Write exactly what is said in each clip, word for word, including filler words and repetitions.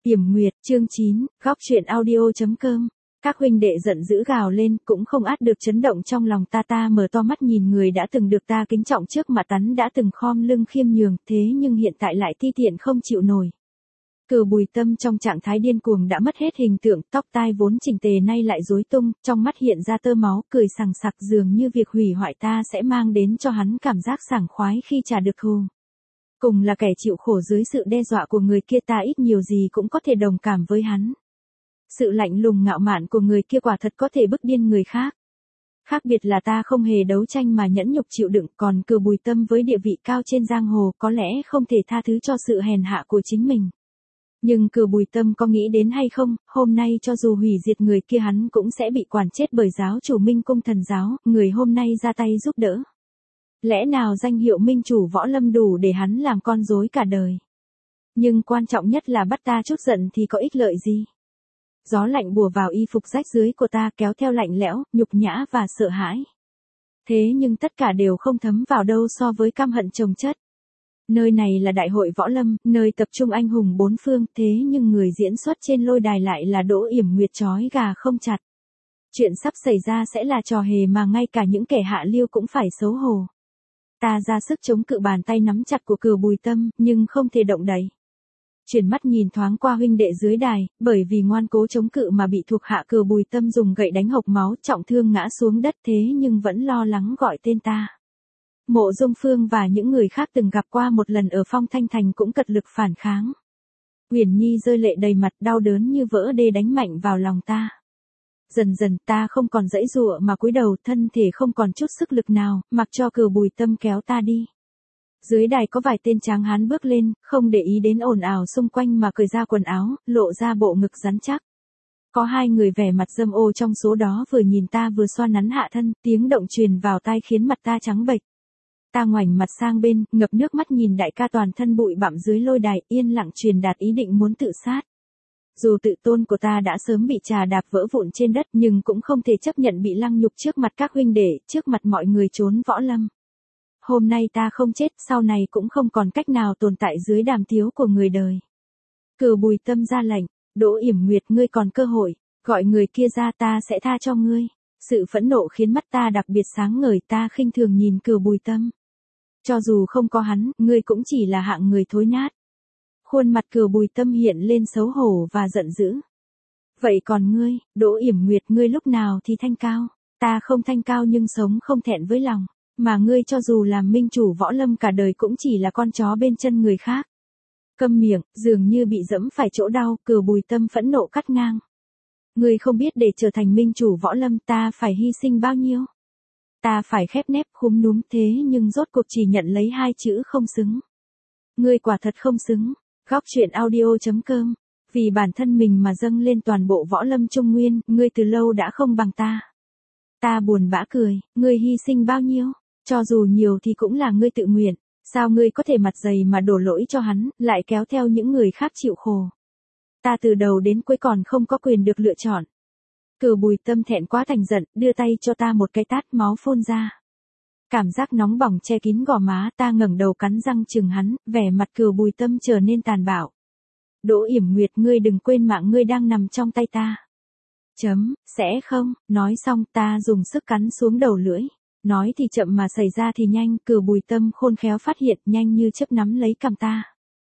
Yểm Nguyệt, chương chín, góc truyện audio.com. Các huynh đệ giận dữ gào lên, cũng không át được chấn động trong lòng ta. Ta mở to mắt nhìn người đã từng được ta kính trọng trước mặt hắn, đã từng khom lưng khiêm nhường, thế nhưng hiện tại lại ti tiện không chịu nổi. Cửu Bùi Tâm trong trạng thái điên cuồng đã mất hết hình tượng, tóc tai vốn chỉnh tề nay lại rối tung, trong mắt hiện ra tơ máu, cười sằng sặc, dường như việc hủy hoại ta sẽ mang đến cho hắn cảm giác sảng khoái khi trả được thù. Cùng là kẻ chịu khổ dưới sự đe dọa của người kia, ta ít nhiều gì cũng có thể đồng cảm với hắn. Sự lạnh lùng ngạo mạn của người kia quả thật có thể bức điên người khác. Khác biệt là ta không hề đấu tranh mà nhẫn nhục chịu đựng, còn Cửu Bùi Tâm với địa vị cao trên giang hồ có lẽ không thể tha thứ cho sự hèn hạ của chính mình. Nhưng Cửu Bùi Tâm có nghĩ đến hay không, hôm nay cho dù hủy diệt người kia hắn cũng sẽ bị quản chết bởi giáo chủ Minh Cung Thần Giáo, người hôm nay ra tay giúp đỡ. Lẽ nào danh hiệu minh chủ võ lâm đủ để hắn làm con rối cả đời? Nhưng quan trọng nhất là bắt ta chút giận thì có ích lợi gì? Gió lạnh bùa vào y phục rách rưới của ta, kéo theo lạnh lẽo, nhục nhã và sợ hãi. Thế nhưng tất cả đều không thấm vào đâu so với căm hận chồng chất. Nơi này là đại hội võ lâm, nơi tập trung anh hùng bốn phương, thế nhưng người diễn xuất trên lôi đài lại là Đỗ Yểm Nguyệt trói gà không chặt. Chuyện sắp xảy ra sẽ là trò hề mà ngay cả những kẻ hạ lưu cũng phải xấu hổ. Ta ra sức chống cự bàn tay nắm chặt của Cửu Bùi Tâm, nhưng không thể động đậy. Chuyển mắt nhìn thoáng qua huynh đệ dưới đài, bởi vì ngoan cố chống cự mà bị thuộc hạ Cửu Bùi Tâm dùng gậy đánh hộc máu, trọng thương ngã xuống đất, thế nhưng vẫn lo lắng gọi tên ta. Mộ Dung Phương và những người khác từng gặp qua một lần ở Phong Thanh Thành cũng cật lực phản kháng. Uyển Nhi rơi lệ đầy mặt, đau đớn như vỡ đê đánh mạnh vào lòng ta. Dần dần ta không còn giãy giụa mà cúi đầu, thân thể không còn chút sức lực nào, mặc cho Cửu Bùi Tâm kéo ta đi. Dưới đài có vài tên tráng hán bước lên, không để ý đến ồn ào xung quanh mà cởi ra quần áo, lộ ra bộ ngực rắn chắc. Có hai người vẻ mặt dâm ô trong số đó vừa nhìn ta vừa xoa nắn hạ thân, tiếng động truyền vào tai khiến mặt ta trắng bệch. Ta ngoảnh mặt sang bên, ngập nước mắt nhìn đại ca toàn thân bụi bặm dưới lôi đài, yên lặng truyền đạt ý định muốn tự sát. Dù tự tôn của ta đã sớm bị trà đạp vỡ vụn trên đất, nhưng cũng không thể chấp nhận bị lăng nhục trước mặt các huynh đệ, trước mặt mọi người trốn võ lâm. Hôm nay ta không chết, sau này cũng không còn cách nào tồn tại dưới đàm tiếu của người đời. Cửu Bùi Tâm ra lệnh, Đỗ Yểm Nguyệt, ngươi còn cơ hội, gọi người kia ra, ta sẽ tha cho ngươi. Sự phẫn nộ khiến mắt ta đặc biệt sáng ngời, ta khinh thường nhìn Cửu Bùi Tâm. Cho dù không có hắn, ngươi cũng chỉ là hạng người thối nát. Khuôn mặt Cửu Bùi Tâm hiện lên xấu hổ và giận dữ. Vậy còn ngươi, Đỗ Yểm Nguyệt, ngươi lúc nào thì thanh cao? Ta không thanh cao nhưng sống không thẹn với lòng. Mà ngươi cho dù làm minh chủ võ lâm cả đời cũng chỉ là con chó bên chân người khác. Câm miệng, dường như bị dẫm phải chỗ đau, Cửu Bùi Tâm phẫn nộ cắt ngang. Ngươi không biết để trở thành minh chủ võ lâm ta phải hy sinh bao nhiêu. Ta phải khép nép khúm núm, thế nhưng rốt cuộc chỉ nhận lấy hai chữ không xứng. Ngươi quả thật không xứng. Góc truyện audio.com. Vì bản thân mình mà dâng lên toàn bộ võ lâm Trung Nguyên, ngươi từ lâu đã không bằng ta. Ta buồn bã cười, ngươi hy sinh bao nhiêu? Cho dù nhiều thì cũng là ngươi tự nguyện. Sao ngươi có thể mặt dày mà đổ lỗi cho hắn, lại kéo theo những người khác chịu khổ? Ta từ đầu đến cuối còn không có quyền được lựa chọn. Cửu Bùi Tâm thẹn quá thành giận, đưa tay cho ta một cái tát, máu phun ra. Cảm giác nóng bỏng che kín gò má, ta ngẩng đầu cắn răng chừng hắn, vẻ mặt Cửu Bùi Tâm trở nên tàn bạo. Đỗ Yểm Nguyệt, ngươi đừng quên mạng ngươi đang nằm trong tay ta. Chấm, sẽ không, nói xong ta dùng sức cắn xuống đầu lưỡi. Nói thì chậm mà xảy ra thì nhanh, Cửu Bùi Tâm khôn khéo phát hiện, nhanh như chớp nắm lấy cằm ta.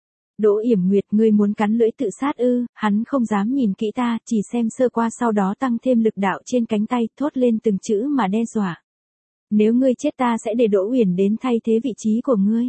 Đỗ Yểm Nguyệt, ngươi muốn cắn lưỡi tự sát ư? Hắn không dám nhìn kỹ ta, chỉ xem sơ qua sau đó tăng thêm lực đạo trên cánh tay, thốt lên từng chữ mà đe dọa. Nếu ngươi chết ta sẽ để Đỗ Uyển đến thay thế vị trí của ngươi.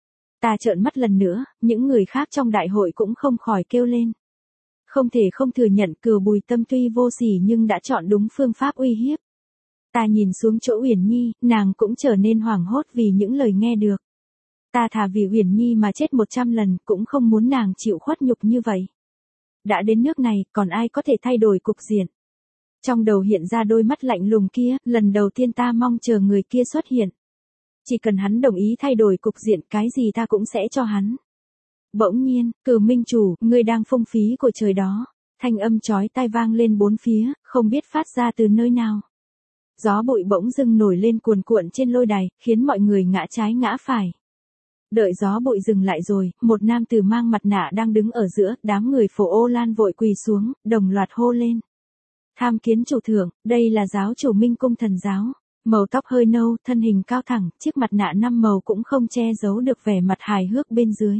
Ta trợn mắt lần nữa, những người khác trong đại hội cũng không khỏi kêu lên. Không thể không thừa nhận Cửu Bùi Tâm tuy vô sỉ nhưng đã chọn đúng phương pháp uy hiếp. Ta nhìn xuống chỗ Uyển Nhi, nàng cũng trở nên hoảng hốt vì những lời nghe được. Ta thà vì Uyển Nhi mà chết một trăm lần, cũng không muốn nàng chịu khuất nhục như vậy. Đã đến nước này, còn ai có thể thay đổi cục diện? Trong đầu hiện ra đôi mắt lạnh lùng kia, lần đầu tiên ta mong chờ người kia xuất hiện. Chỉ cần hắn đồng ý thay đổi cục diện, cái gì ta cũng sẽ cho hắn. Bỗng nhiên, Cửu Minh Chủ, ngươi đang phung phí của trời đó. Thanh âm chói tai vang lên bốn phía, không biết phát ra từ nơi nào. Gió bụi bỗng dưng nổi lên cuồn cuộn trên lôi đài, khiến mọi người ngã trái ngã phải. Đợi gió bụi dừng lại rồi, một nam tử mang mặt nạ đang đứng ở giữa, đám người Phổ Ô Lan vội quỳ xuống, đồng loạt hô lên. Tham kiến chủ thượng, đây là giáo chủ Minh Cung Thần Giáo. Màu tóc hơi nâu, thân hình cao thẳng, chiếc mặt nạ năm màu cũng không che giấu được vẻ mặt hài hước bên dưới.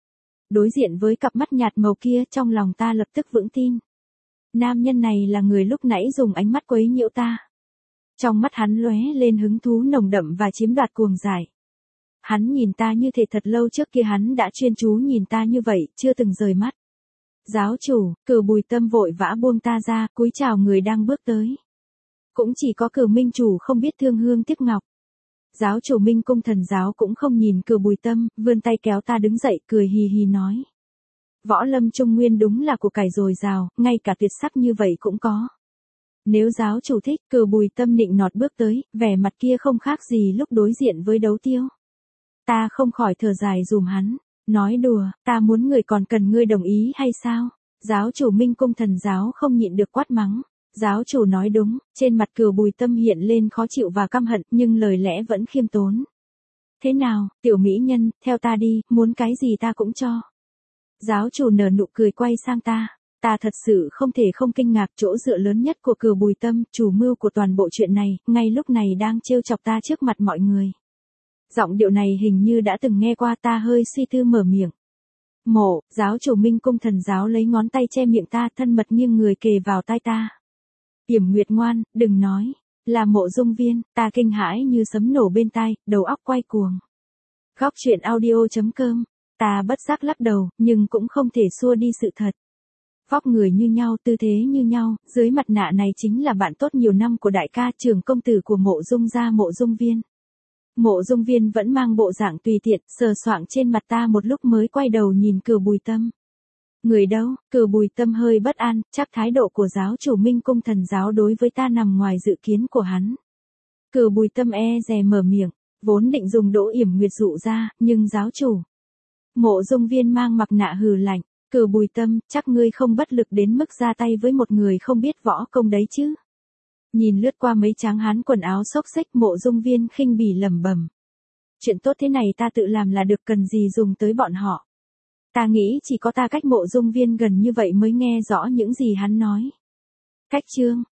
Đối diện với cặp mắt nhạt màu kia, trong lòng ta lập tức vững tin. Nam nhân này là người lúc nãy dùng ánh mắt quấy nhiễu ta. Trong mắt hắn lóe lên hứng thú nồng đậm và chiếm đoạt cuồng dại. Hắn nhìn ta như thể thật lâu trước kia hắn đã chuyên chú nhìn ta như vậy, chưa từng rời mắt. Giáo chủ, Cửu Bùi Tâm vội vã buông ta ra, cúi chào người đang bước tới. Cũng chỉ có Cửu Minh chủ không biết thương hương tiếc ngọc. Giáo chủ Minh Cung Thần Giáo cũng không nhìn Cửu Bùi Tâm, vươn tay kéo ta đứng dậy, cười hì hì nói. Võ lâm Trung Nguyên đúng là của cải dồi dào, ngay cả tuyệt sắc như vậy cũng có. Nếu giáo chủ thích, Cửu Bùi Tâm nịnh nọt bước tới, vẻ mặt kia không khác gì lúc đối diện với Đấu Tiêu. Ta không khỏi thở dài dùm hắn, nói đùa, ta muốn người còn cần ngươi đồng ý hay sao? Giáo chủ Minh Cung Thần Giáo không nhịn được quát mắng. Giáo chủ nói đúng, trên mặt Cửu Bùi Tâm hiện lên khó chịu và căm hận, nhưng lời lẽ vẫn khiêm tốn. Thế nào, tiểu mỹ nhân, theo ta đi, muốn cái gì ta cũng cho. Giáo chủ nở nụ cười quay sang ta. Ta thật sự không thể không kinh ngạc, chỗ dựa lớn nhất của Cửu Bùi Tâm, chủ mưu của toàn bộ chuyện này, ngay lúc này đang trêu chọc ta trước mặt mọi người. Giọng điệu này hình như đã từng nghe qua, ta hơi suy tư mở miệng. Mộ, giáo chủ Minh Cung Thần Giáo lấy ngón tay che miệng ta, thân mật nghiêng người kề vào tai ta. Yểm Nguyệt ngoan, đừng nói, là Mộ Dung Viên, ta kinh hãi như sấm nổ bên tai, đầu óc quay cuồng. Góc truyện audio chấm com, ta bất giác lắc đầu, nhưng cũng không thể xua đi sự thật. Vóc người như nhau, tư thế như nhau, dưới mặt nạ này chính là bạn tốt nhiều năm của đại ca, trưởng công tử của Mộ Dung gia Mộ Dung Viên. Mộ Dung Viên vẫn mang bộ dạng tùy tiện, sờ soạng trên mặt ta một lúc mới quay đầu nhìn Cửu Bùi Tâm. Người đâu? Cửu Bùi Tâm hơi bất an, chắc thái độ của giáo chủ Minh Cung Thần Giáo đối với ta nằm ngoài dự kiến của hắn. Cửu Bùi Tâm e dè mở miệng, vốn định dùng Đỗ Yểm Nguyệt dụ ra, nhưng giáo chủ. Mộ Dung Viên mang mặt nạ hừ lạnh, Cửu Bùi Tâm, chắc ngươi không bất lực đến mức ra tay với một người không biết võ công đấy chứ. Nhìn lướt qua mấy tráng hán quần áo xốc xếch, Mộ Dung Viên khinh bỉ lẩm bẩm. Chuyện tốt thế này ta tự làm là được, cần gì dùng tới bọn họ. Ta nghĩ chỉ có ta cách Mộ Dung Viên gần như vậy mới nghe rõ những gì hắn nói. Cách chương,